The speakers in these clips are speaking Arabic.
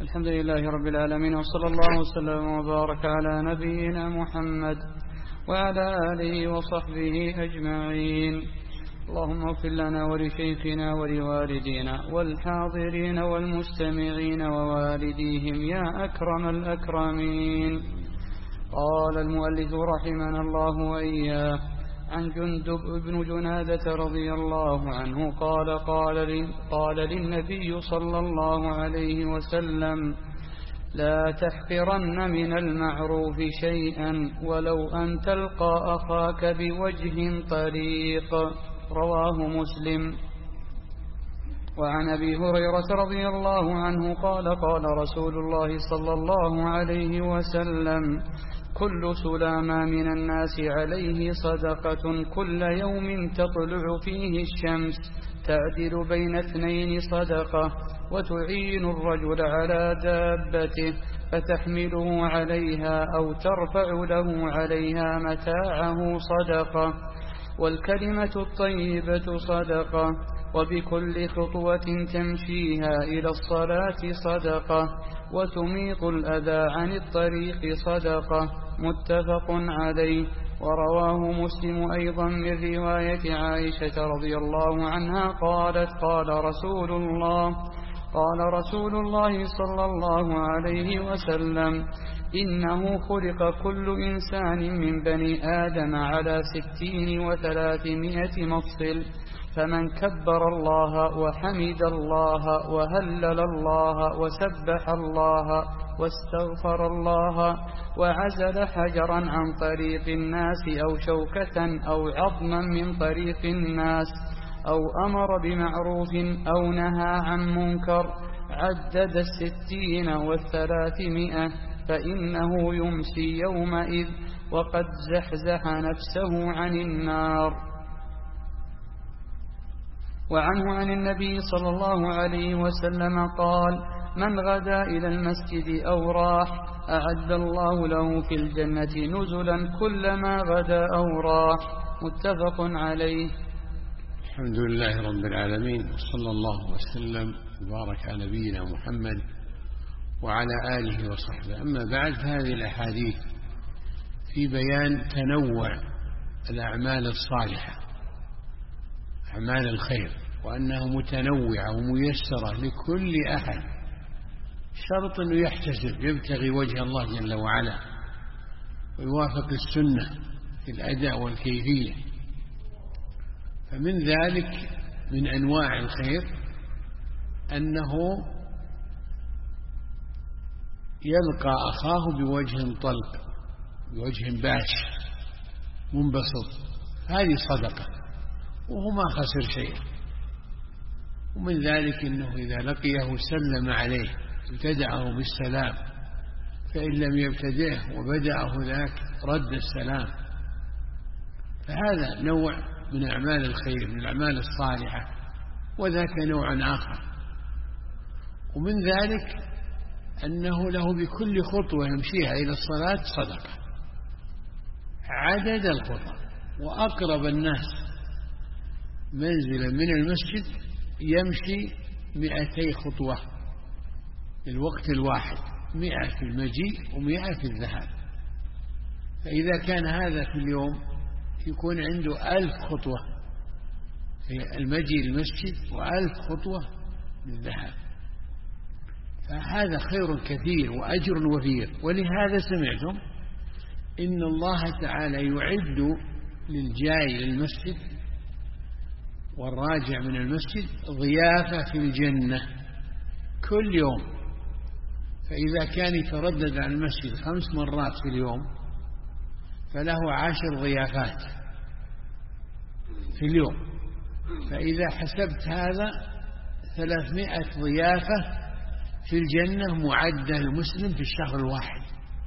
الحمد لله رب العالمين، وصلى الله وسلم وبارك على نبينا محمد وعلى آله وصحبه أجمعين. اللهم اغفر لنا ولشيخنا ولوالدينا والحاضرين والمستمعين ووالديهم يا أكرم الأكرمين. قال المؤلف رحمنا الله وإياه عن جندب بن جنادة رضي الله عنه قال للنبي صلى الله عليه وسلم: لا تحقرن من المعروف شيئا ولو أن تلقى أخاك بوجه طريق. رواه مسلم. وعن أبي هريرة رضي الله عنه قال رسول الله صلى الله عليه وسلم: كل سلامة من الناس عليه صدقة، كل يوم تطلع فيه الشمس تعدل بين اثنين صدقة، وتعين الرجل على دابته فتحمله عليها أو ترفع له عليها متاعه صدقة، والكلمة الطيبة صدقة، وبكل خطوة تمشيها إلى الصلاة صدقة، وتميط الأذى عن الطريق صدقة. متفق عليه. ورواه مسلم أيضا من رواية عائشة رضي الله عنها قالت: قال رسول الله صلى الله عليه وسلم: إنه خلق كل إنسان من بني آدم على 60 و300 مفصل، فمن كبر الله وحمد الله وهلل الله وسبح الله واستغفر الله وعزل حجرا عن طريق الناس أو شوكة أو عظما من طريق الناس أو أمر بمعروف أو نهى عن منكر عدد 60 و300، فإنه يمسي يومئذ وقد زحزح نفسه عن النار. وعنه عن النبي صلى الله عليه وسلم قال: من غدا إلى المسجد أو راح أعد الله له في الجنة نزلا كلما غدا أو راح. متفق عليه. الحمد لله رب العالمين، وصلى الله وسلم وبارك على نبينا محمد وعلى آله وصحبه. أما بعد، هذه الأحاديث في بيان تنوع الأعمال الصالحة، أعمال الخير، وأنها متنوعة وميسرة لكل أحد، شرط أنه يحتسب يبتغي وجه الله جل وعلا ويوافق السنة في الأداء والكيفية. فمن ذلك من أنواع الخير أنه يلقى أخاه بوجه طلق، بوجه باشر منبسط، هذه صدقة وهو ما خسر شيء. ومن ذلك أنه إذا لقيه سلم عليه، ابتدعه بالسلام، فإن لم يبتدعه وبدأه ذاك رد السلام. فهذا نوع من أعمال الخير، من الأعمال الصالحة، وذاك نوع آخر. ومن ذلك أنه له بكل خطوة يمشيها إلى الصلاة صدقة، عدد الخطى. وأقرب الناس منزلا من المسجد يمشي 200 خطوة الوقت الواحد، 100 في المجيء و100 في الذهاب. فإذا كان هذا في اليوم يكون عنده 1000 خطوة في المجيء المسجد و1000 خطوة للذهاب. فهذا خير كثير وأجر وفير. ولهذا سمعتم إن الله تعالى يعد للجاي للمسجد والراجع من المسجد ضيافة في الجنة كل يوم. فإذا كان يتردد عن المسجد 5 مرات في اليوم فله 10 ضيافات في اليوم. فإذا حسبت هذا 300 ضيافة في الجنة معدة المسلم في الشهر الواحد.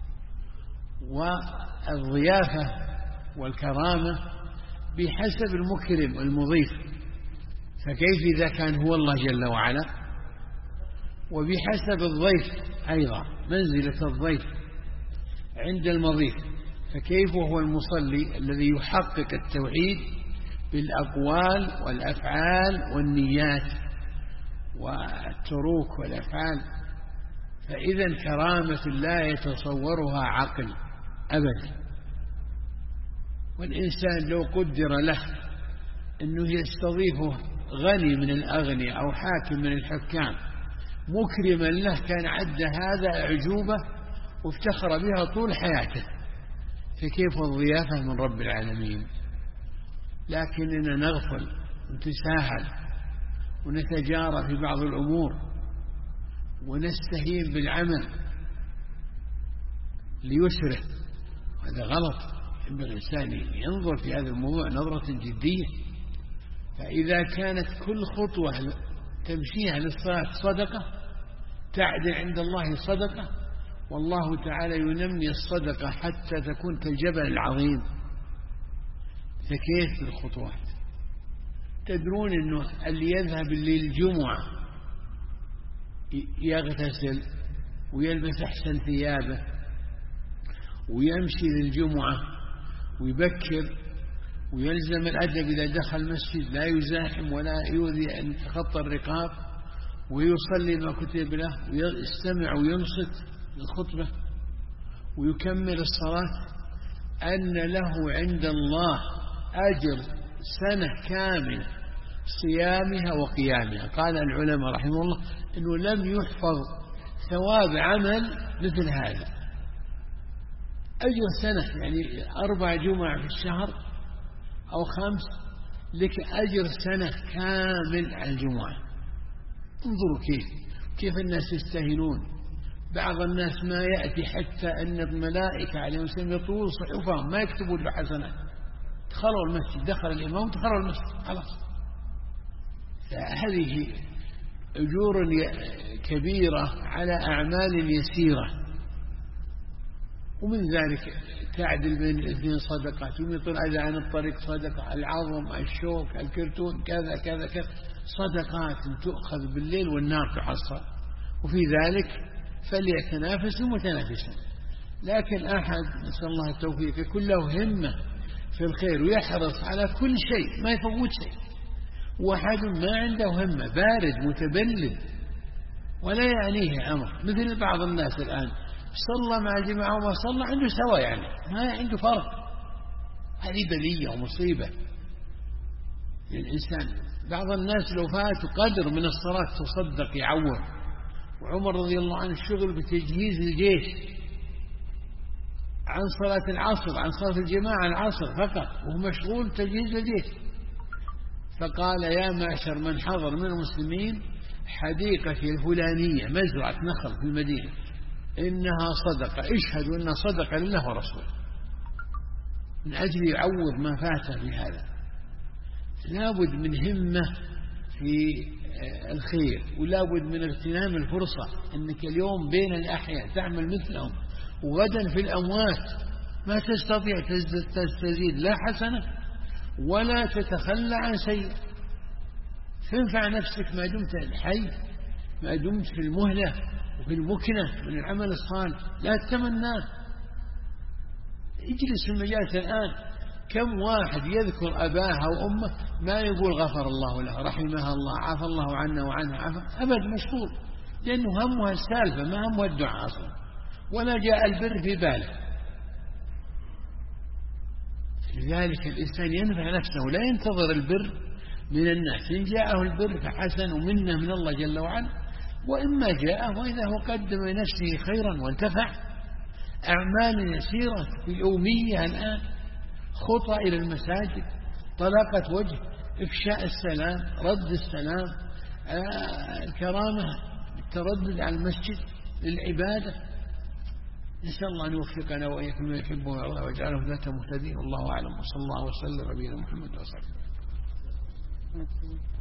والضيافة والكرامة بحسب المكرم المضيف، فكيف إذا كان هو الله جل وعلا؟ وبحسب الضيف أيضا، منزلة الضيف عند المضيف، فكيف وهو المصلي الذي يحقق التوحيد بالأقوال والأفعال والنيات والتروك والأفعال. فإذا كرامة لا يتصورها عقل أبدا. والإنسان لو قدر له أنه يستضيفه غني من الأغنياء أو حاكم من الحكام مكرما له كان عد هذا أعجوبة وافتخر بها طول حياته، فكيف الضيافة من رب العالمين؟ لكننا نغفل ونتساهل ونتجارى في بعض الأمور ونستهين بالعمل ليسره، هذا غلط. ينبغي الإنسان ينظر في هذا الموضوع نظرة جدية. فإذا كانت كل خطوة تمشيها للصلاة صدقة تعدل عند الله صدقة، والله تعالى ينمي الصدقة حتى تكون كالجبل العظيم، فكيف بالخطوات؟ تدرون أنه اللي يذهب للجمعة يغتسل ويلبس أحسن ثيابه ويمشي للجمعة ويبكر ويلزم الأدب إذا دخل المسجد، لا يزاحم ولا يؤذي أن يتخطى الرقاب، ويصلي ما كتب له ويستمع وينصت للخطبة ويكمل الصلاة، أن له عند الله أجر سنة كاملة صيامها وقيامها. قال العلماء رحمه الله أنه لم يحفظ ثواب عمل مثل هذا، أجر سنة، يعني 4 جمع في الشهر أو 5 لك أجر سنة كامل على الجمعة. انظروا كيف الناس يستهينون. بعض الناس ما يأتي حتى أن الملائكة عليهم السلام يطول صحفهم ما يكتبون له حسنات. دخلوا المسجد، دخل الإمام دخلوا المسجد خلاص. هذه أجور كبيرة على أعمال يسيرة. ومن ذلك تعدل بين الاثنين صدقة، تميط الأذى عن الطريق صدقة، العظم، الشوك، الكرتون، كذا كذا كذا، صدقات تؤخذ بالليل والنار تحصل. وفي ذلك فليتنافس المتنافسون. لكن أحد نسأل الله التوفيق يكون له همة في الخير ويحرص على كل شيء ما يفوت شيء، واحد ما عنده همة بارد متبلد ولا يعنيه أمر، مثل بعض الناس الآن صلى مع الجماعة وما صلى عنده سوا، يعني ما عنده فرق. هذه بلية ومصيبة للإنسان. بعض الناس لو فات قدر من الصلاة تصدق يعور. وعمر رضي الله عنه الشغل بتجهيز الجيش عن صلاة العصر، عن صلاة الجماعة العصر فقط، وهو مشغول تجهيز الجيش. فقال يا معشر من حضر من المسلمين حديقتي الفلانية مزرعة نخل في المدينة إنها صدقة، اشهدوا أنها صدقة لله ورسوله، من أجل يعوض ما فاته بهذا. لابد من همة في الخير، ولابد من اغتنام الفرصة، أنك اليوم بين الأحياء تعمل مثلهم، وغدا في الأموات ما تستطيع تستزيد لا حسنة ولا تتخلى عن سيء. تنفع نفسك ما دمت حي، ما دمت في المهلة وفي المكنة من العمل الصالح، لا تتمناه. اجلس في المجالس الآن، كم واحد يذكر أباه أو أمه ما يقول غفر الله له، رحمها الله، عافى الله عنا وعنها، عافى أبد، مشغول، لأنه همها السالفة ما همها الدعاء أصلا، ولا جاء البر في باله. لذلك الإنسان ينفع نفسه، لا ينتظر البر من الناس. إن جاءه البر فحسن ومنه من الله جل وعلا، وإما جاءه وإذا هو قدم لنفسه خيرا وانتفع. أعمال يسيرة يومية الآن، خطى إلى المساجد، طلاقة وجه، إفشاء السلام، رد السلام، الكرامة، التردد على المسجد للعبادة. نسأل الله أن يوفقنا وإياكم ما يحبه ويرضى ويجعله ذات مهتدين. والله أعلم، وصلى الله وسلم على نبينا محمد وصحبه.